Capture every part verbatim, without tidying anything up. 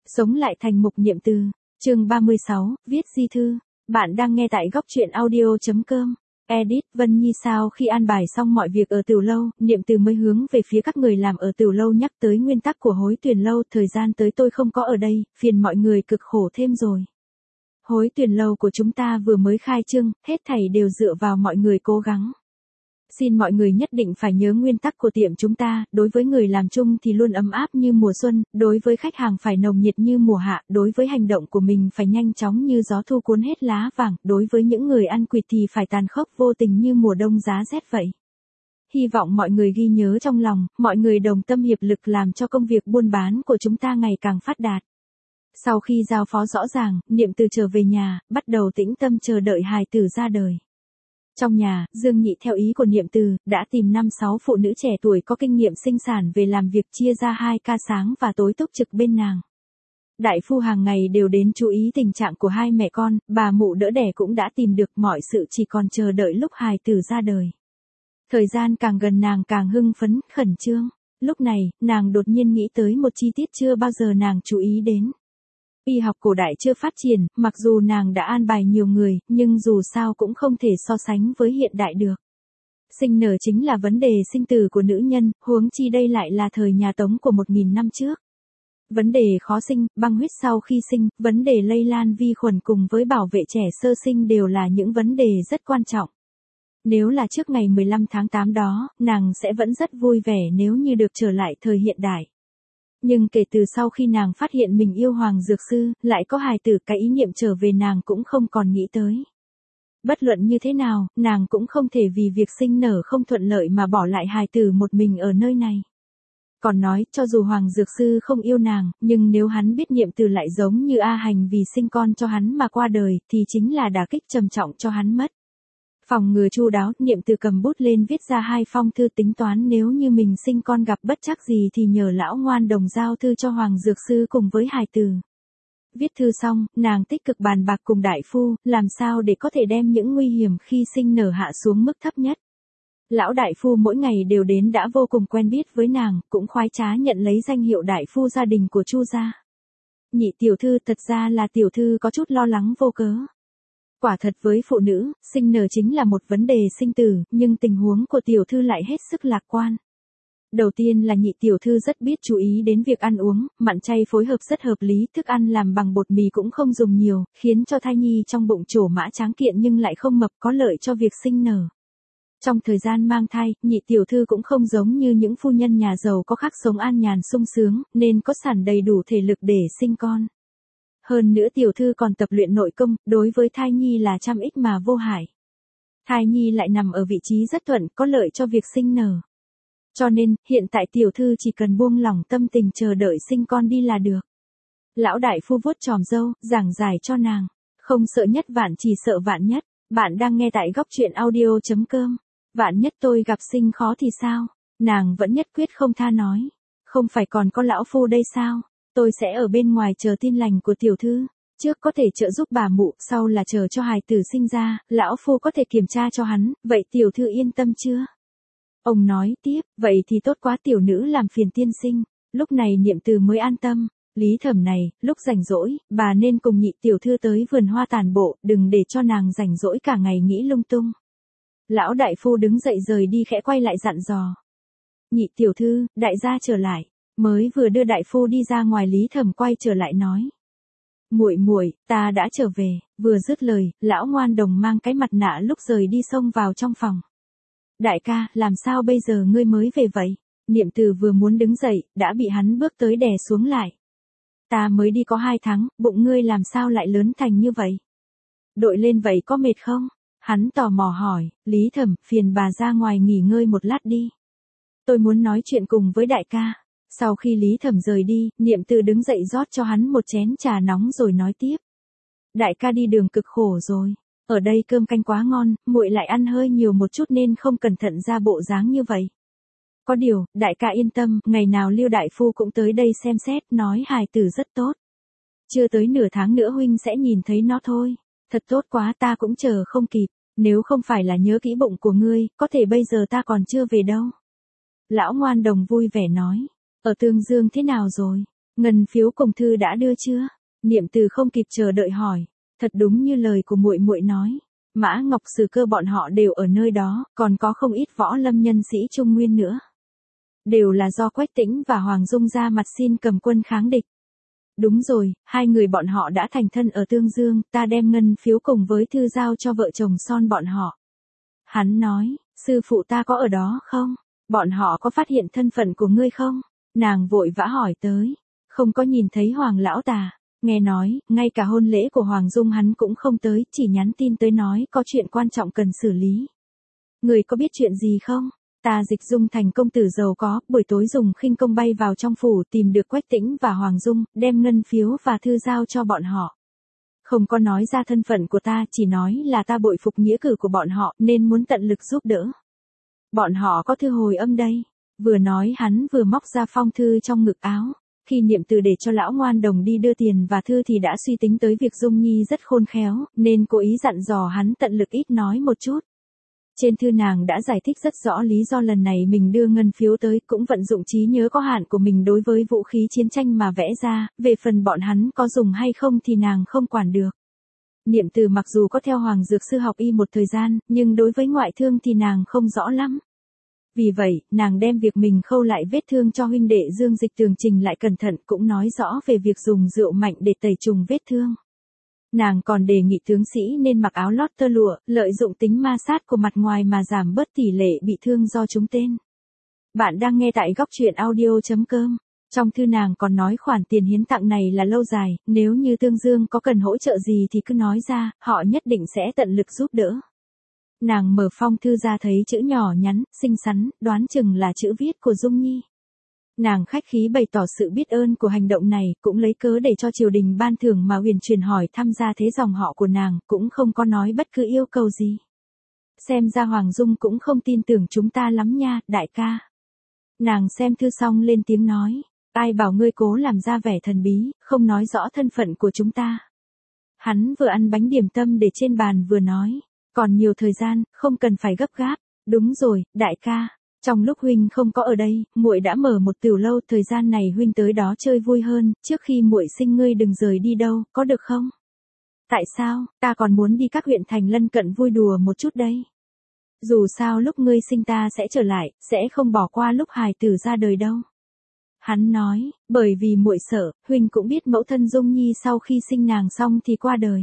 Sống lại thành mục niệm từ. Chương ba mươi sáu, viết di thư. Bạn đang nghe tại góc truyện audio chấm com. Edit, Vân Nhi sau khi an bài xong mọi việc ở Tửu lâu, niệm từ mới hướng về phía các người làm ở Tửu lâu nhắc tới nguyên tắc của Hối Tuyền lâu, thời gian tới tôi không có ở đây, phiền mọi người cực khổ thêm rồi. Hối Tuyền lâu của chúng ta vừa mới khai trương, hết thảy đều dựa vào mọi người cố gắng. Xin mọi người nhất định phải nhớ nguyên tắc của tiệm chúng ta, đối với người làm chung thì luôn ấm áp như mùa xuân, đối với khách hàng phải nồng nhiệt như mùa hạ, đối với hành động của mình phải nhanh chóng như gió thu cuốn hết lá vàng, đối với những người ăn quỵt thì phải tàn khốc vô tình như mùa đông giá rét vậy. Hy vọng mọi người ghi nhớ trong lòng, mọi người đồng tâm hiệp lực làm cho công việc buôn bán của chúng ta ngày càng phát đạt. Sau khi giao phó rõ ràng, niệm từ trở về nhà, bắt đầu tĩnh tâm chờ đợi hài tử ra đời. Trong nhà, Dương Nhị theo ý của niệm từ, đã tìm năm sáu phụ nữ trẻ tuổi có kinh nghiệm sinh sản về làm việc chia ra hai ca sáng và tối túc trực bên nàng. Đại phu hàng ngày đều đến chú ý tình trạng của hai mẹ con, bà mụ đỡ đẻ cũng đã tìm được, mọi sự chỉ còn chờ đợi lúc hài tử ra đời. Thời gian càng gần nàng càng hưng phấn, khẩn trương. Lúc này, nàng đột nhiên nghĩ tới một chi tiết chưa bao giờ nàng chú ý đến. Y học cổ đại chưa phát triển, mặc dù nàng đã an bài nhiều người, nhưng dù sao cũng không thể so sánh với hiện đại được. Sinh nở chính là vấn đề sinh tử của nữ nhân, huống chi đây lại là thời nhà Tống của một nghìn năm trước. Vấn đề khó sinh, băng huyết sau khi sinh, vấn đề lây lan vi khuẩn cùng với bảo vệ trẻ sơ sinh đều là những vấn đề rất quan trọng. Nếu là trước ngày mười lăm tháng tám đó, nàng sẽ vẫn rất vui vẻ nếu như được trở lại thời hiện đại. Nhưng kể từ sau khi nàng phát hiện mình yêu Hoàng Dược Sư, lại có hài tử, cái ý niệm trở về nàng cũng không còn nghĩ tới. Bất luận như thế nào, nàng cũng không thể vì việc sinh nở không thuận lợi mà bỏ lại hài tử một mình ở nơi này. Còn nói, cho dù Hoàng Dược Sư không yêu nàng, nhưng nếu hắn biết niệm từ lại giống như A Hành vì sinh con cho hắn mà qua đời, thì chính là đả kích trầm trọng cho hắn mất. Phòng ngừa chu đáo, niệm từ cầm bút lên viết ra hai phong thư, tính toán nếu như mình sinh con gặp bất trắc gì thì nhờ lão ngoan đồng giao thư cho Hoàng Dược Sư cùng với hài tử. Viết thư xong, nàng tích cực bàn bạc cùng đại phu, làm sao để có thể đem những nguy hiểm khi sinh nở hạ xuống mức thấp nhất. Lão đại phu mỗi ngày đều đến đã vô cùng quen biết với nàng, cũng khoái trá nhận lấy danh hiệu đại phu gia đình của Chu gia. Nhị tiểu thư, thật ra là tiểu thư có chút lo lắng vô cớ. Quả thật với phụ nữ, sinh nở chính là một vấn đề sinh tử, nhưng tình huống của tiểu thư lại hết sức lạc quan. Đầu tiên là nhị tiểu thư rất biết chú ý đến việc ăn uống, mặn chay phối hợp rất hợp lý, thức ăn làm bằng bột mì cũng không dùng nhiều, khiến cho thai nhi trong bụng trổ mã tráng kiện nhưng lại không mập, có lợi cho việc sinh nở. Trong thời gian mang thai, nhị tiểu thư cũng không giống như những phu nhân nhà giàu có khác sống an nhàn sung sướng, nên có sẵn đầy đủ thể lực để sinh con. Hơn nữa tiểu thư còn tập luyện nội công, đối với thai nhi là trăm ích mà vô hại. Thai nhi lại nằm ở vị trí rất thuận, có lợi cho việc sinh nở. Cho nên, hiện tại tiểu thư chỉ cần buông lỏng tâm tình chờ đợi sinh con đi là được. Lão đại phu vuốt chòm râu, giảng giải cho nàng. Không sợ nhất vạn chỉ sợ vạn nhất. Bạn đang nghe tại góc truyện audio chấm com. Vạn nhất tôi gặp sinh khó thì sao? Nàng vẫn nhất quyết không tha nói. Không phải còn có lão phu đây sao? Tôi sẽ ở bên ngoài chờ tin lành của tiểu thư. Trước có thể trợ giúp bà mụ, sau là chờ cho hài tử sinh ra, lão phu có thể kiểm tra cho hắn, vậy tiểu thư yên tâm chưa? Ông nói tiếp, vậy thì tốt quá, tiểu nữ làm phiền tiên sinh. Lúc này niệm từ mới an tâm. Lý Thẩm này, lúc rảnh rỗi, bà nên cùng nhị tiểu thư tới vườn hoa tản bộ, đừng để cho nàng rảnh rỗi cả ngày nghĩ lung tung. Lão đại phu đứng dậy rời đi, khẽ quay lại dặn dò. Nhị tiểu thư, đại gia trở lại. Mới vừa đưa đại phu đi ra ngoài, Lý Thẩm quay trở lại nói. Muội muội, ta đã trở về. Vừa dứt lời, lão ngoan đồng mang cái mặt nạ lúc rời đi xông vào trong phòng. Đại ca, làm sao bây giờ ngươi mới về vậy? Niệm từ vừa muốn đứng dậy, đã bị hắn bước tới đè xuống lại. Ta mới đi có hai tháng, bụng ngươi làm sao lại lớn thành như vậy? Đội lên vậy có mệt không? Hắn tò mò hỏi. Lý Thẩm, phiền bà ra ngoài nghỉ ngơi một lát đi. Tôi muốn nói chuyện cùng với đại ca. Sau khi Lý Thẩm rời đi, niệm từ đứng dậy rót cho hắn một chén trà nóng rồi nói tiếp. Đại ca đi đường cực khổ rồi. Ở đây cơm canh quá ngon, muội lại ăn hơi nhiều một chút nên không cẩn thận ra bộ dáng như vậy. Có điều, đại ca yên tâm, ngày nào Liêu đại phu cũng tới đây xem xét, nói hài tử rất tốt. Chưa tới nửa tháng nữa huynh sẽ nhìn thấy nó thôi. Thật tốt quá, ta cũng chờ không kịp. Nếu không phải là nhớ kỹ bụng của ngươi, có thể bây giờ ta còn chưa về đâu. Lão ngoan đồng vui vẻ nói. Ở Tương Dương thế nào rồi? Ngân phiếu cùng thư đã đưa chưa? Niệm Từ không kịp chờ đợi hỏi. Thật đúng như lời của muội muội nói, Mã Ngọc Sử Cơ bọn họ đều ở nơi đó, còn có không ít võ lâm nhân sĩ Trung Nguyên nữa. Đều là do Quách Tĩnh và Hoàng Dung ra mặt xin cầm quân kháng địch. Đúng rồi, hai người bọn họ đã thành thân ở Tương Dương, ta đem ngân phiếu cùng với thư giao cho vợ chồng son bọn họ. Hắn nói, sư phụ ta có ở đó không? Bọn họ có phát hiện thân phận của ngươi không? Nàng vội vã hỏi tới. Không có nhìn thấy Hoàng lão tà. Nghe nói, ngay cả hôn lễ của Hoàng Dung hắn cũng không tới, chỉ nhắn tin tới nói có chuyện quan trọng cần xử lý. Người có biết chuyện gì không? Ta Dịch Dung thành công tử giàu có, buổi tối dùng khinh công bay vào trong phủ tìm được Quách Tĩnh và Hoàng Dung, đem ngân phiếu và thư giao cho bọn họ. Không có nói ra thân phận của ta, chỉ nói là ta bội phục nghĩa cử của bọn họ nên muốn tận lực giúp đỡ. Bọn họ có thư hồi âm đây. Vừa nói hắn vừa móc ra phong thư trong ngực áo. Khi Niệm Từ để cho lão ngoan đồng đi đưa tiền và thư thì đã suy tính tới việc Dung Nhi rất khôn khéo, nên cố ý dặn dò hắn tận lực ít nói một chút. Trên thư nàng đã giải thích rất rõ lý do lần này mình đưa ngân phiếu tới, cũng vận dụng trí nhớ có hạn của mình đối với vũ khí chiến tranh mà vẽ ra, về phần bọn hắn có dùng hay không thì nàng không quản được. Niệm Từ mặc dù có theo Hoàng Dược Sư học y một thời gian, nhưng đối với ngoại thương thì nàng không rõ lắm. Vì vậy, nàng đem việc mình khâu lại vết thương cho huynh đệ Dương Dịch tường trình lại cẩn thận, cũng nói rõ về việc dùng rượu mạnh để tẩy trùng vết thương. Nàng còn đề nghị tướng sĩ nên mặc áo lót tơ lụa, lợi dụng tính ma sát của mặt ngoài mà giảm bớt tỷ lệ bị thương do trúng tên. Bạn đang nghe tại góc truyện audio chấm com. Trong thư nàng còn nói khoản tiền hiến tặng này là lâu dài, nếu như Tương Dương có cần hỗ trợ gì thì cứ nói ra, họ nhất định sẽ tận lực giúp đỡ. Nàng mở phong thư ra thấy chữ nhỏ nhắn, xinh xắn, đoán chừng là chữ viết của Dung Nhi. Nàng khách khí bày tỏ sự biết ơn của hành động này, cũng lấy cớ để cho triều đình ban thưởng mà huyền truyền hỏi tham gia thế dòng họ của nàng, cũng không có nói bất cứ yêu cầu gì. Xem ra Hoàng Dung cũng không tin tưởng chúng ta lắm nha, đại ca. Nàng xem thư xong lên tiếng nói, ai bảo ngươi cố làm ra vẻ thần bí, không nói rõ thân phận của chúng ta. Hắn vừa ăn bánh điểm tâm để trên bàn vừa nói, còn nhiều thời gian, không cần phải gấp gáp. Đúng rồi, đại ca. Trong lúc huynh không có ở đây, muội đã mở một tiểu lâu, thời gian này huynh tới đó chơi vui hơn, trước khi muội sinh ngươi đừng rời đi đâu, có được không? Tại sao, ta còn muốn đi các huyện thành lân cận vui đùa một chút đây. Dù sao lúc ngươi sinh ta sẽ trở lại, sẽ không bỏ qua lúc hài tử ra đời đâu. Hắn nói, bởi vì muội sợ, huynh cũng biết mẫu thân Dung Nhi sau khi sinh nàng xong thì qua đời.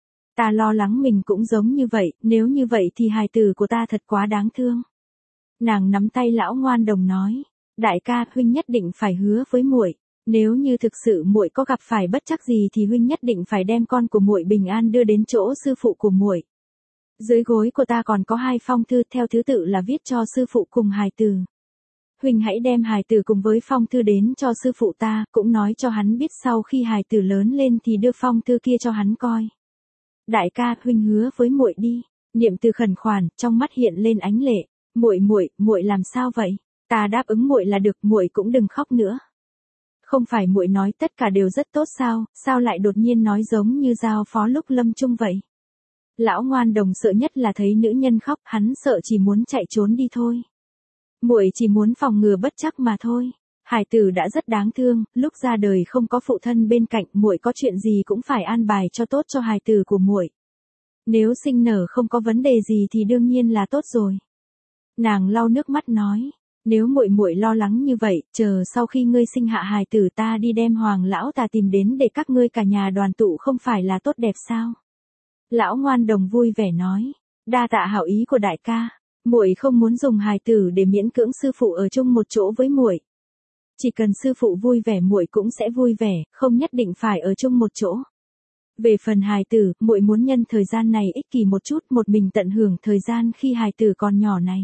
Ta lo lắng mình cũng giống như vậy, nếu như vậy thì hài tử của ta thật quá đáng thương. Nàng nắm tay lão ngoan đồng nói, đại ca, huynh nhất định phải hứa với muội, nếu như thực sự muội có gặp phải bất trắc gì thì huynh nhất định phải đem con của muội bình an đưa đến chỗ sư phụ của muội. Dưới gối của ta còn có hai phong thư theo thứ tự là viết cho sư phụ cùng hài tử. Huynh hãy đem hài tử cùng với phong thư đến cho sư phụ ta, cũng nói cho hắn biết sau khi hài tử lớn lên thì đưa phong thư kia cho hắn coi. Đại ca, huynh hứa với muội đi. Niệm Từ khẩn khoản, trong mắt hiện lên ánh lệ. Muội muội, muội làm sao vậy? Ta đáp ứng muội là được, muội cũng đừng khóc nữa. Không phải muội nói tất cả đều rất tốt sao, sao lại đột nhiên nói giống như giao phó lúc lâm chung vậy? Lão ngoan đồng sợ nhất là thấy nữ nhân khóc, hắn sợ chỉ muốn chạy trốn đi thôi. Muội chỉ muốn phòng ngừa bất trắc mà thôi. Hải tử đã rất đáng thương, lúc ra đời không có phụ thân bên cạnh, muội có chuyện gì cũng phải an bài cho tốt cho hài tử của muội. Nếu sinh nở không có vấn đề gì thì đương nhiên là tốt rồi. Nàng lau nước mắt nói, nếu muội muội lo lắng như vậy, chờ sau khi ngươi sinh hạ hài tử ta đi đem Hoàng lão ta tìm đến để các ngươi cả nhà đoàn tụ không phải là tốt đẹp sao? Lão ngoan đồng vui vẻ nói, đa tạ hảo ý của đại ca, muội không muốn dùng hài tử để miễn cưỡng sư phụ ở chung một chỗ với muội. Chỉ cần sư phụ vui vẻ muội cũng sẽ vui vẻ, không nhất định phải ở chung một chỗ. Về phần hài tử, muội muốn nhân thời gian này ích kỷ một chút, một mình tận hưởng thời gian khi hài tử còn nhỏ này.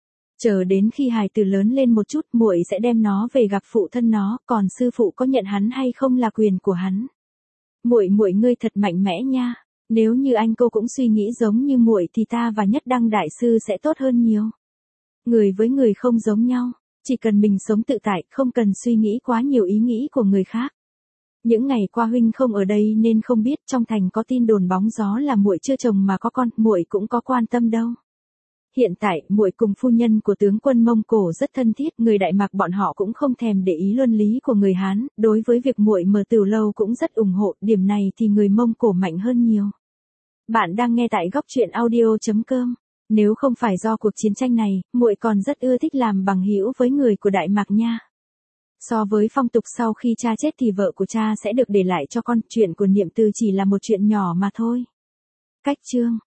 Chờ đến khi hài tử lớn lên một chút, muội sẽ đem nó về gặp phụ thân nó, còn sư phụ có nhận hắn hay không là quyền của hắn. Muội muội ngươi thật mạnh mẽ nha. Nếu như anh cô cũng suy nghĩ giống như muội thì ta và Nhất Đăng đại sư sẽ tốt hơn nhiều. Người với người không giống nhau, chỉ cần mình sống tự tại, không cần suy nghĩ quá nhiều ý nghĩ của người khác. Những ngày qua huynh không ở đây nên không biết, trong thành có tin đồn bóng gió là muội chưa chồng mà có con, muội cũng có quan tâm đâu. hiện tại, muội cùng phu nhân của tướng quân Mông Cổ rất thân thiết, người Đại Mạc bọn họ cũng không thèm để ý luân lý của người Hán, đối với việc muội mở tửu lâu cũng rất ủng hộ, điểm này thì người Mông Cổ mạnh hơn nhiều. Bạn đang nghe tại góc truyện audio chấm com. Nếu không phải do cuộc chiến tranh này, muội còn rất ưa thích làm bằng hữu với người của Đại Mạc nha. So với phong tục sau khi cha chết thì vợ của cha sẽ được để lại cho con, chuyện của Niệm Từ chỉ là một chuyện nhỏ mà thôi. Cách chương